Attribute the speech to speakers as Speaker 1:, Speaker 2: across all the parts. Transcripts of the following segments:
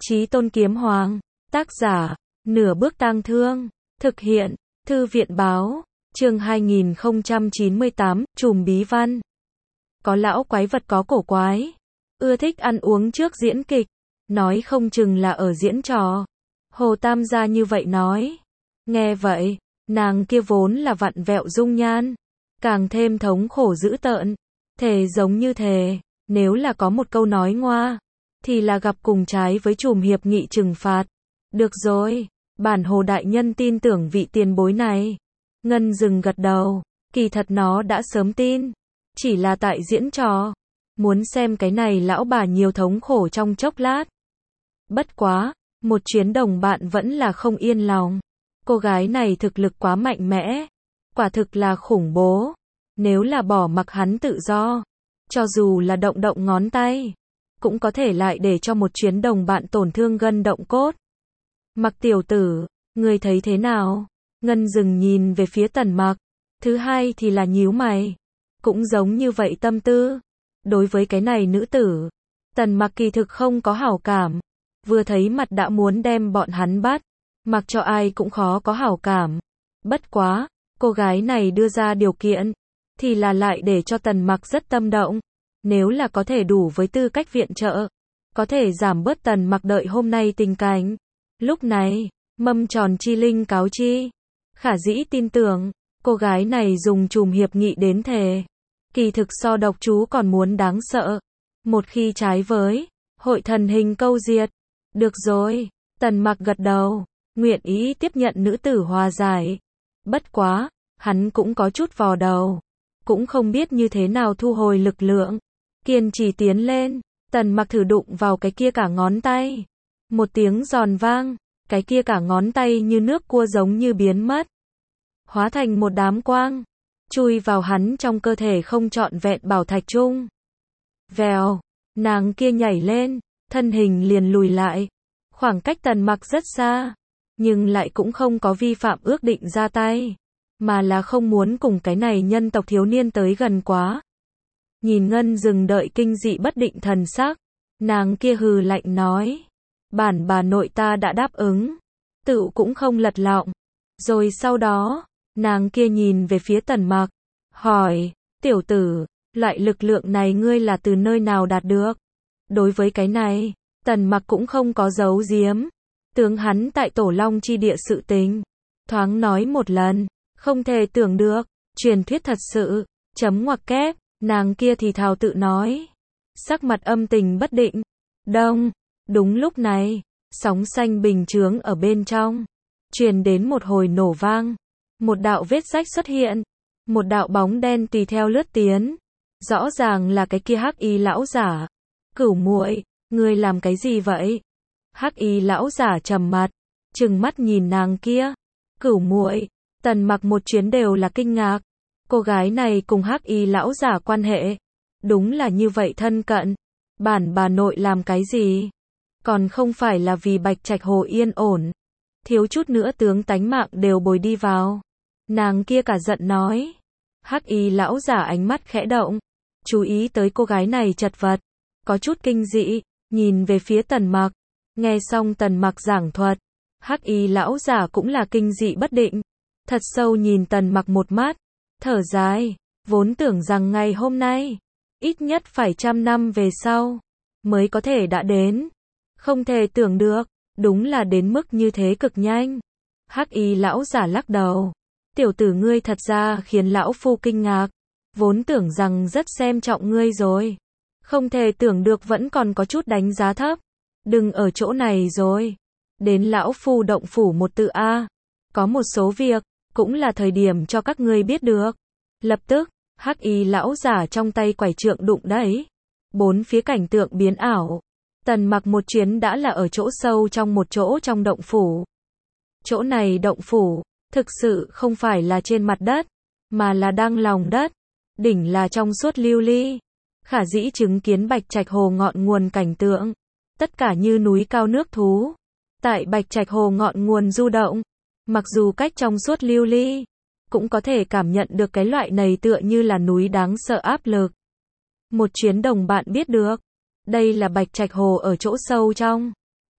Speaker 1: Chí Tôn Kiếm Hoàng, tác giả, Nửa Bước Tang Thương, thực hiện, Thư viện báo, chương 2098, Trùm Bí Văn. Có lão quái vật có cổ quái, ưa thích ăn uống trước diễn kịch, nói không chừng là ở diễn trò. Hồ Tam gia như vậy nói. Nghe vậy, nàng kia vốn là vặn vẹo dung nhan, càng thêm thống khổ dữ tợn, thề giống như thề, nếu là có một câu nói ngoa, thì là gặp cùng trái với Trùm hiệp nghị trừng phạt. Được rồi, bản Hồ đại nhân tin tưởng vị tiền bối này. Ngân Dừng gật đầu, kỳ thật nó đã sớm tin, chỉ là tại diễn trò, muốn xem cái này lão bà nhiều thống khổ trong chốc lát. Bất quá, một chuyến đồng bạn vẫn là không yên lòng. Cô gái này thực lực quá mạnh mẽ, quả thực là khủng bố. Nếu là bỏ mặc hắn tự do, cho dù là động động ngón tay, cũng có thể lại để cho một chuyến đồng bạn tổn thương gân động cốt. Mặc tiểu tử, ngươi thấy thế nào? Ngân Dừng nhìn về phía Tần Mặc. Thứ hai thì là nhíu mày. Cũng giống như vậy tâm tư. Đối với cái này nữ tử, Tần Mặc kỳ thực không có hảo cảm. Vừa thấy mặt đã muốn đem bọn hắn bắt. Mặc cho ai cũng khó có hảo cảm. Bất quá, cô gái này đưa ra điều kiện, thì là lại để cho Tần Mặc rất tâm động. Nếu là có thể đủ với tư cách viện trợ, có thể giảm bớt Tần Mặc đợi hôm nay tình cảnh. Lúc này, mâm tròn chi linh cáo chi. Khả dĩ tin tưởng, cô gái này dùng Trùm hiệp nghị đến thề. Kỳ thực so độc chú còn muốn đáng sợ. Một khi trái với, hội thần hình câu diệt. Được rồi, Tần Mặc gật đầu, nguyện ý tiếp nhận nữ tử hòa giải. Bất quá, hắn cũng có chút vò đầu. Cũng không biết như thế nào thu hồi lực lượng. Kiên trì tiến lên, Tần Mặc thử đụng vào cái kia cả ngón tay. Một tiếng giòn vang, cái kia cả ngón tay như nước cua giống như biến mất. Hóa thành một đám quang, chui vào hắn trong cơ thể không trọn vẹn bảo thạch chung. Vèo, nàng kia nhảy lên, thân hình liền lùi lại. Khoảng cách Tần Mặc rất xa, nhưng lại cũng không có vi phạm ước định ra tay, mà là không muốn cùng cái này nhân tộc thiếu niên tới gần quá. Nhìn Ngân Dừng đợi kinh dị bất định thần sắc, nàng kia hừ lạnh nói. Bản bà nội ta đã đáp ứng, tự cũng không lật lọng. Rồi sau đó, nàng kia nhìn về phía Tần Mặc, hỏi, tiểu tử, loại lực lượng này ngươi là từ nơi nào đạt được? Đối với cái này, Tần Mặc cũng không có giấu giếm. Tướng hắn tại Tổ Long chi địa sự tình, thoáng nói một lần, không thể tưởng được, truyền thuyết thật sự, chấm ngoặc kép, nàng kia thì thào tự nói. Sắc mặt âm tình bất định, đông. Đúng lúc này, sóng xanh bình chướng ở bên trong, truyền đến một hồi nổ vang. Một đạo vết rách xuất hiện, một đạo bóng đen tùy theo lướt tiến. Rõ ràng là cái kia Hắc Y lão giả. Cửu muội, ngươi làm cái gì vậy? Hắc Y lão giả trầm mặt, trừng mắt nhìn nàng kia. Cửu muội, Tần Mặc một chuyến đều là kinh ngạc. Cô gái này cùng Hắc Y lão giả quan hệ, đúng là như vậy thân cận. Bản bà nội làm cái gì? Còn không phải là vì Bạch Trạch Hồ yên ổn, thiếu chút nữa tướng tánh mạng đều bồi đi vào. Nàng kia cả giận nói. Hắc Y lão giả ánh mắt khẽ động, chú ý tới cô gái này chật vật, có chút kinh dị, nhìn về phía Tần Mặc. Nghe xong Tần Mặc giảng thuật, Hắc Y lão giả cũng là kinh dị bất định, thật sâu nhìn Tần Mặc một mắt, thở dài, vốn tưởng rằng ngày hôm nay, ít nhất phải 100 năm về sau, mới có thể đã đến. Không thể tưởng được, đúng là đến mức như thế cực nhanh. Hắc Y lão giả lắc đầu. Tiểu tử ngươi thật ra khiến lão phu kinh ngạc. Vốn tưởng rằng rất xem trọng ngươi rồi. Không thể tưởng được vẫn còn có chút đánh giá thấp. Đừng ở chỗ này rồi. Đến lão phu động phủ một tự A. Có một số việc, cũng là thời điểm cho các ngươi biết được. Lập tức, Hắc Y lão giả trong tay quải trượng đụng đẩy. Bốn phía cảnh tượng biến ảo. Tần Mặc một chuyến đã là ở chỗ sâu trong một chỗ trong động phủ. Chỗ này động phủ, thực sự không phải là trên mặt đất, mà là đang lòng đất. Đỉnh là trong suốt lưu ly. Khả dĩ chứng kiến Bạch Trạch Hồ ngọn nguồn cảnh tượng. Tất cả như núi cao nước thú. Tại Bạch Trạch Hồ ngọn nguồn du động. Mặc dù cách trong suốt lưu ly, cũng có thể cảm nhận được cái loại này tựa như là núi đáng sợ áp lực. Một chuyến đồng bạn biết được. Đây là Bạch Trạch Hồ ở chỗ sâu trong.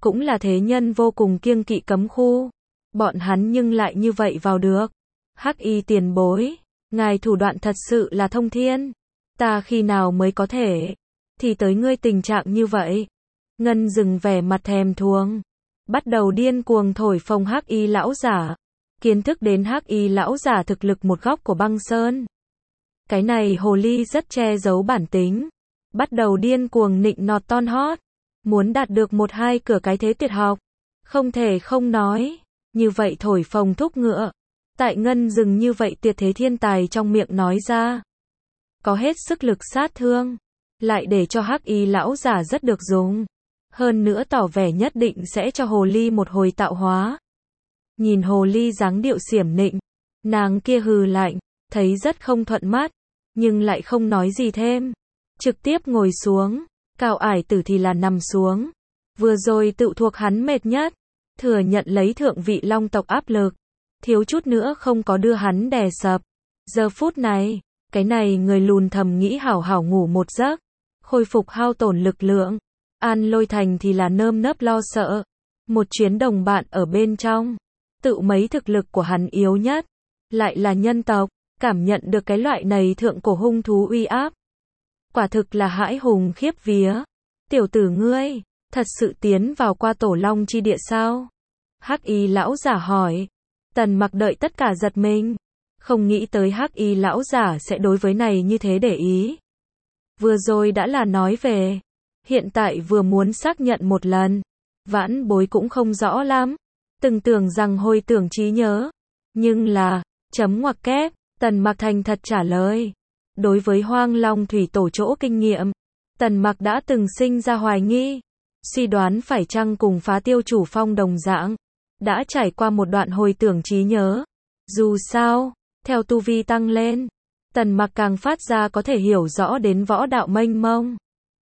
Speaker 1: cũng là thế nhân vô cùng kiêng kỵ cấm khu. Bọn hắn nhưng lại như vậy vào được. Hắc Y tiền bối, ngài thủ đoạn thật sự là thông thiên. Ta khi nào mới có thể thì tới ngươi tình trạng như vậy. Ngân Dừng vẻ mặt thèm thuồng, bắt đầu điên cuồng thổi phồng Hắc Y lão giả. Kiến thức đến Hắc Y lão giả thực lực một góc của băng sơn. Cái này hồ ly rất che giấu bản tính, bắt đầu điên cuồng nịnh nọt ton hót, muốn đạt được một hai cửa cái thế tuyệt học. Không thể không nói, như vậy thổi phồng thúc ngựa. Tại Ngân Dừng như vậy tuyệt thế thiên tài trong miệng nói ra, có hết sức lực sát thương, lại để cho Hắc Y lão giả rất được dùng. Hơn nữa tỏ vẻ nhất định sẽ cho hồ ly một hồi tạo hóa. Nhìn hồ ly dáng điệu xiểm nịnh, nàng kia hừ lạnh, thấy rất không thuận mắt, nhưng lại không nói gì thêm. Trực tiếp ngồi xuống, Cao Ải Tử thì là nằm xuống. Vừa rồi tự thuộc hắn mệt nhất, thừa nhận lấy thượng vị long tộc áp lực, thiếu chút nữa không có đưa hắn đè sập. Giờ phút này, cái này người lùn thầm nghĩ hảo hảo ngủ một giấc, khôi phục hao tổn lực lượng. An Lôi Thành thì là nơm nớp lo sợ, một chuyến đồng bạn ở bên trong, tự mấy thực lực của hắn yếu nhất, lại là nhân tộc, cảm nhận được cái loại này thượng cổ hung thú uy áp. Quả thực là hãi hùng khiếp vía. Tiểu tử ngươi, thật sự tiến vào qua tổ long chi địa sao? Hắc Y lão giả hỏi. Tần Mặc đợi tất cả giật mình, không nghĩ tới Hắc Y lão giả sẽ đối với này như thế để ý. Vừa rồi đã là nói về, hiện tại vừa muốn xác nhận một lần. Vãn bối cũng không rõ lắm, từng tưởng rằng hồi tưởng trí nhớ, nhưng là, chấm ngoặc kép, Tần Mặc thành thật trả lời. Đối với Hoang Long thủy tổ chỗ kinh nghiệm, Tần Mặc đã từng sinh ra hoài nghi, suy đoán phải chăng cùng Phá Tiêu chủ phong đồng dạng, đã trải qua một đoạn hồi tưởng trí nhớ. Dù sao, theo tu vi tăng lên, Tần Mặc càng phát ra có thể hiểu rõ đến võ đạo mênh mông.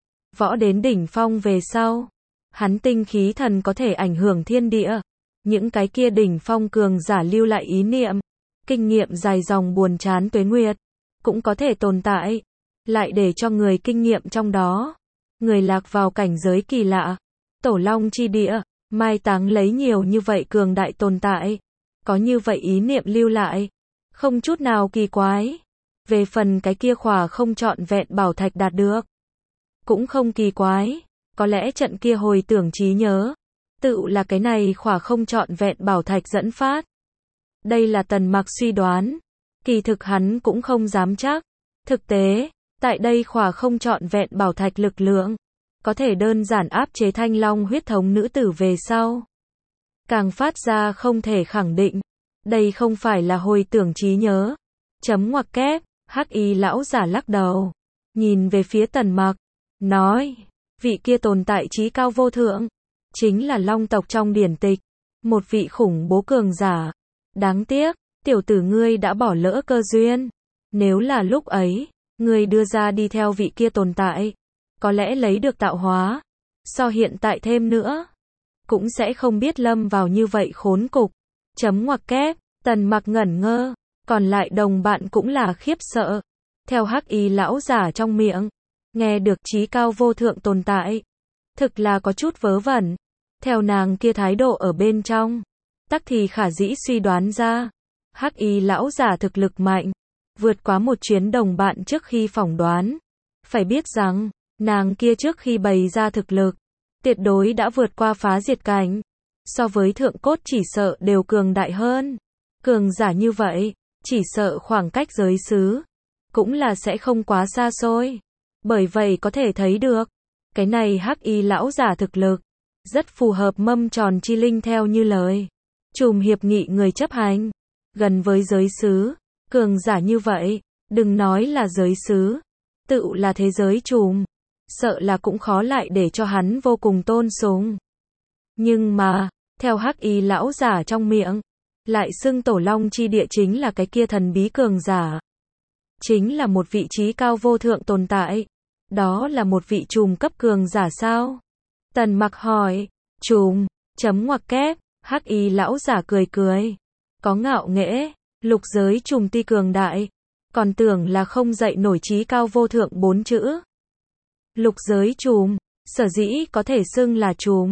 Speaker 1: Võ đến đỉnh phong về sau, hắn tinh khí thần có thể ảnh hưởng thiên địa. Những cái kia đỉnh phong cường giả lưu lại ý niệm, kinh nghiệm dài dòng buồn chán tuế nguyệt, cũng có thể tồn tại, lại để cho người kinh nghiệm trong đó. Người lạc vào cảnh giới kỳ lạ, tổ long chi địa, mai táng lấy nhiều như vậy cường đại tồn tại, có như vậy ý niệm lưu lại, không chút nào kỳ quái. Về phần cái kia khỏa không trọn vẹn bảo thạch đạt được, cũng không kỳ quái, có lẽ trận kia hồi tưởng trí nhớ, tự là cái này khỏa không trọn vẹn bảo thạch dẫn phát. Đây là Tần Mặc suy đoán, kỳ thực hắn cũng không dám chắc. Thực tế, tại đây khỏa không trọn vẹn bảo thạch lực lượng, có thể đơn giản áp chế Thanh Long huyết thống nữ tử về sau. Càng phát ra không thể khẳng định, đây không phải là hồi tưởng trí nhớ. Chấm ngoặc kép, Hắc Y lão giả lắc đầu, nhìn về phía Tần Mặc, nói, vị kia tồn tại trí cao vô thượng, chính là long tộc trong điển tịch, một vị khủng bố cường giả. Đáng tiếc, tiểu tử ngươi đã bỏ lỡ cơ duyên. Nếu là lúc ấy, ngươi đưa ra đi theo vị kia tồn tại, có lẽ lấy được tạo hóa, so hiện tại thêm nữa, cũng sẽ không biết lâm vào như vậy khốn cục. Chấm ngoặc kép, Tần Mặc ngẩn ngơ, còn lại đồng bạn cũng là khiếp sợ. Theo Hắc Y lão giả trong miệng, nghe được trí cao vô thượng tồn tại, thực là có chút vớ vẩn. Theo nàng kia thái độ ở bên trong, tắc thì khả dĩ suy đoán ra, Hắc Y lão giả thực lực mạnh, vượt quá một chuyến đồng bạn trước khi phỏng đoán. Phải biết rằng, nàng kia trước khi bày ra thực lực, tuyệt đối đã vượt qua phá diệt cảnh, so với thượng cốt chỉ sợ đều cường đại hơn. Cường giả như vậy, chỉ sợ khoảng cách giới xứ, cũng là sẽ không quá xa xôi. Bởi vậy có thể thấy được, cái này Hắc Y lão giả thực lực, rất phù hợp mâm tròn chi linh theo như lời Trùm hiệp nghị người chấp hành, gần với giới xứ, cường giả như vậy, đừng nói là giới xứ, tự là thế giới trùm, sợ là cũng khó lại để cho hắn vô cùng tôn sùng. Nhưng mà, theo Hắc Y lão giả trong miệng, lại xưng tổ long chi địa chính là cái kia thần bí cường giả. Chính là một vị trí cao vô thượng tồn tại. Đó là một vị trùm cấp cường giả sao? Tần Mặc hỏi. Trùm, chấm ngoặc kép, Hắc Y lão giả cười cười, có ngạo nghễ, lục giới trùm ti cường đại, còn tưởng là không dậy nổi trí cao vô thượng 4 chữ. Lục giới trùm, sở dĩ có thể xưng là trùm,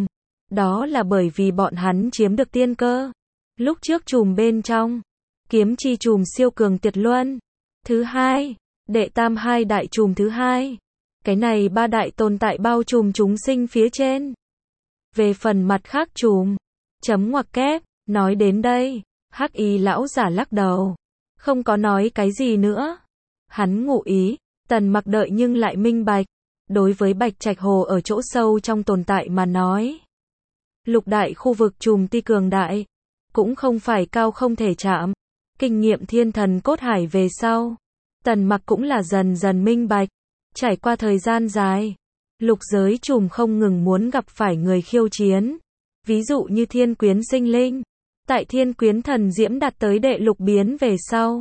Speaker 1: Đó là bởi vì bọn hắn chiếm được tiên cơ. Lúc trước chùm bên trong, kiếm chi chùm siêu cường tuyệt luân. Thứ hai, đệ tam hai đại chùm thứ hai. Cái này ba đại tồn tại bao trùm chúng sinh phía trên. Về phần mặt khác chùm, chấm ngoặc kép, nói đến đây, Hắc Y lão giả lắc đầu, không có nói cái gì nữa. Hắn ngụ ý, Tần Mặc đợi nhưng lại minh bạch, đối với Bạch Trạch Hồ ở chỗ sâu trong tồn tại mà nói, lục đại khu vực chùm ti cường đại, cũng không phải cao không thể chạm. Kinh nghiệm thiên thần cốt hải về sau, Tần Mặc cũng là dần dần minh bạch, trải qua thời gian dài, lục giới chùm không ngừng muốn gặp phải người khiêu chiến. Ví dụ như Thiên Quyến sinh linh, tại Thiên Quyến thần diễm đạt tới đệ lục biến về sau,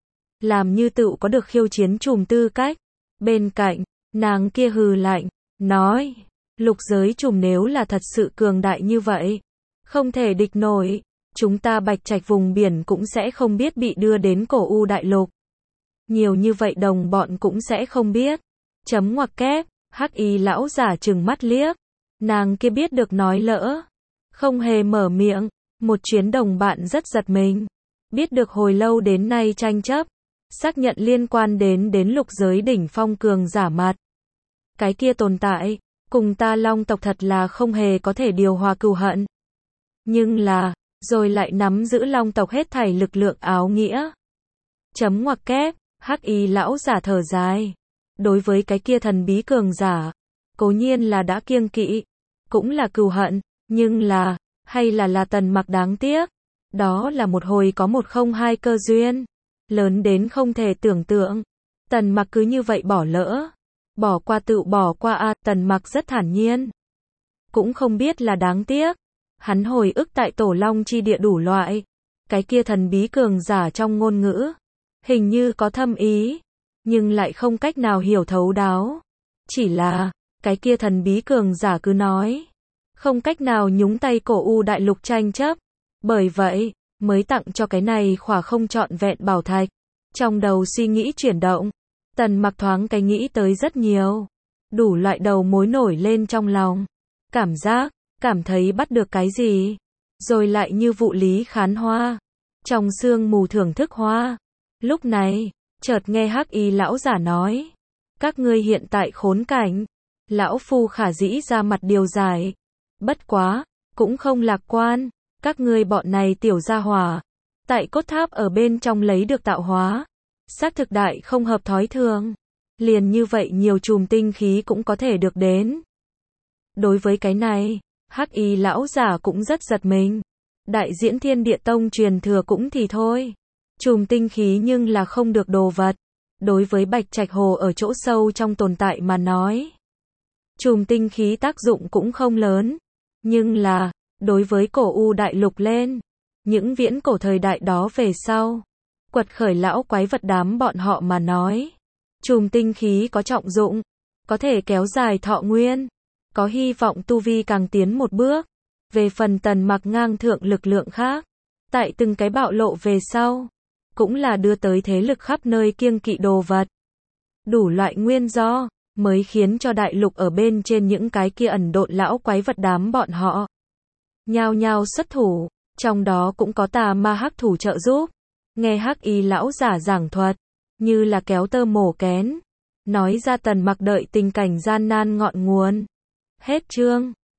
Speaker 1: làm như tựu có được khiêu chiến chùm tư cách. Bên cạnh, nàng kia hừ lạnh, nói, lục giới chùm nếu là thật sự cường đại như vậy, không thể địch nổi, chúng ta Bạch Trạch vùng biển cũng sẽ không biết bị đưa đến cổ u đại lục. Nhiều như vậy đồng bọn cũng sẽ không biết. Chấm ngoặc kép, Hắc Y lão giả trừng mắt liếc, nàng kia biết được nói lỡ, không hề mở miệng. Một chuyến đồng bạn rất giật mình, biết được hồi lâu đến nay tranh chấp, xác nhận liên quan đến lục giới đỉnh phong cường giả mặt. Cái kia tồn tại, cùng ta Long tộc thật là không hề có thể điều hòa cừu hận. Nhưng là, rồi lại nắm giữ Long tộc hết thảy lực lượng áo nghĩa. Chấm ngoặc kép, Hắc Y lão giả thở dài. Đối với cái kia thần bí cường giả, cố nhiên là đã kiêng kỵ, cũng là cừu hận, nhưng là, hay là Tần Mặc đáng tiếc. Đó là một hồi có một không hai cơ duyên, lớn đến không thể tưởng tượng. Tần Mặc cứ như vậy bỏ lỡ, bỏ qua tựu bỏ qua a. Tần Mặc rất thản nhiên, cũng không biết là đáng tiếc. Hắn hồi ức tại Tổ Long chi địa đủ loại, cái kia thần bí cường giả trong ngôn ngữ, hình như có thâm ý, nhưng lại không cách nào hiểu thấu đáo. Chỉ là, cái kia thần bí cường giả cứ nói, không cách nào nhúng tay cổ u đại lục tranh chấp. Bởi vậy, mới tặng cho cái này khỏa không trọn vẹn bảo thạch. Trong đầu suy nghĩ chuyển động, Tần Mặc thoáng cái nghĩ tới rất nhiều. Đủ loại đầu mối nổi lên trong lòng. Cảm thấy bắt được cái gì. Rồi lại như vụ lý khán hoa. Trong sương mù thưởng thức hoa. Lúc này, chợt nghe Hắc Y lão giả nói. Các ngươi hiện tại khốn cảnh. Lão phu khả dĩ ra mặt điều giải. Bất quá, cũng không lạc quan. Các ngươi bọn này tiểu gia hỏa, tại cốt tháp ở bên trong lấy được tạo hóa, xác thực đại không hợp thói thường. Liền như vậy nhiều chùm tinh khí cũng có thể được đến. Đối với cái này, Hắc Y lão giả cũng rất giật mình. Đại diễn Thiên Địa Tông truyền thừa cũng thì thôi. Chùm tinh khí nhưng là không được đồ vật. Đối với Bạch Trạch Hồ ở chỗ sâu trong tồn tại mà nói, chùm tinh khí tác dụng cũng không lớn. Nhưng là, đối với cổ u đại lục lên, những viễn cổ thời đại đó về sau, quật khởi lão quái vật đám bọn họ mà nói, chùm tinh khí có trọng dụng, có thể kéo dài thọ nguyên, có hy vọng tu vi càng tiến một bước. Về phần Tần Mặc ngang thượng lực lượng khác, tại từng cái bạo lộ về sau, cũng là đưa tới thế lực khắp nơi kiêng kỵ đồ vật. Đủ loại nguyên do, mới khiến cho đại lục ở bên trên những cái kia ẩn độn lão quái vật đám bọn họ nhao nhao xuất thủ, trong đó cũng có tà ma hắc thủ trợ giúp. Nghe Hắc Y lão giả giảng thuật, như là kéo tơ mổ kén, nói ra Tần Mặc đợi tình cảnh gian nan ngọn nguồn. Hết chương.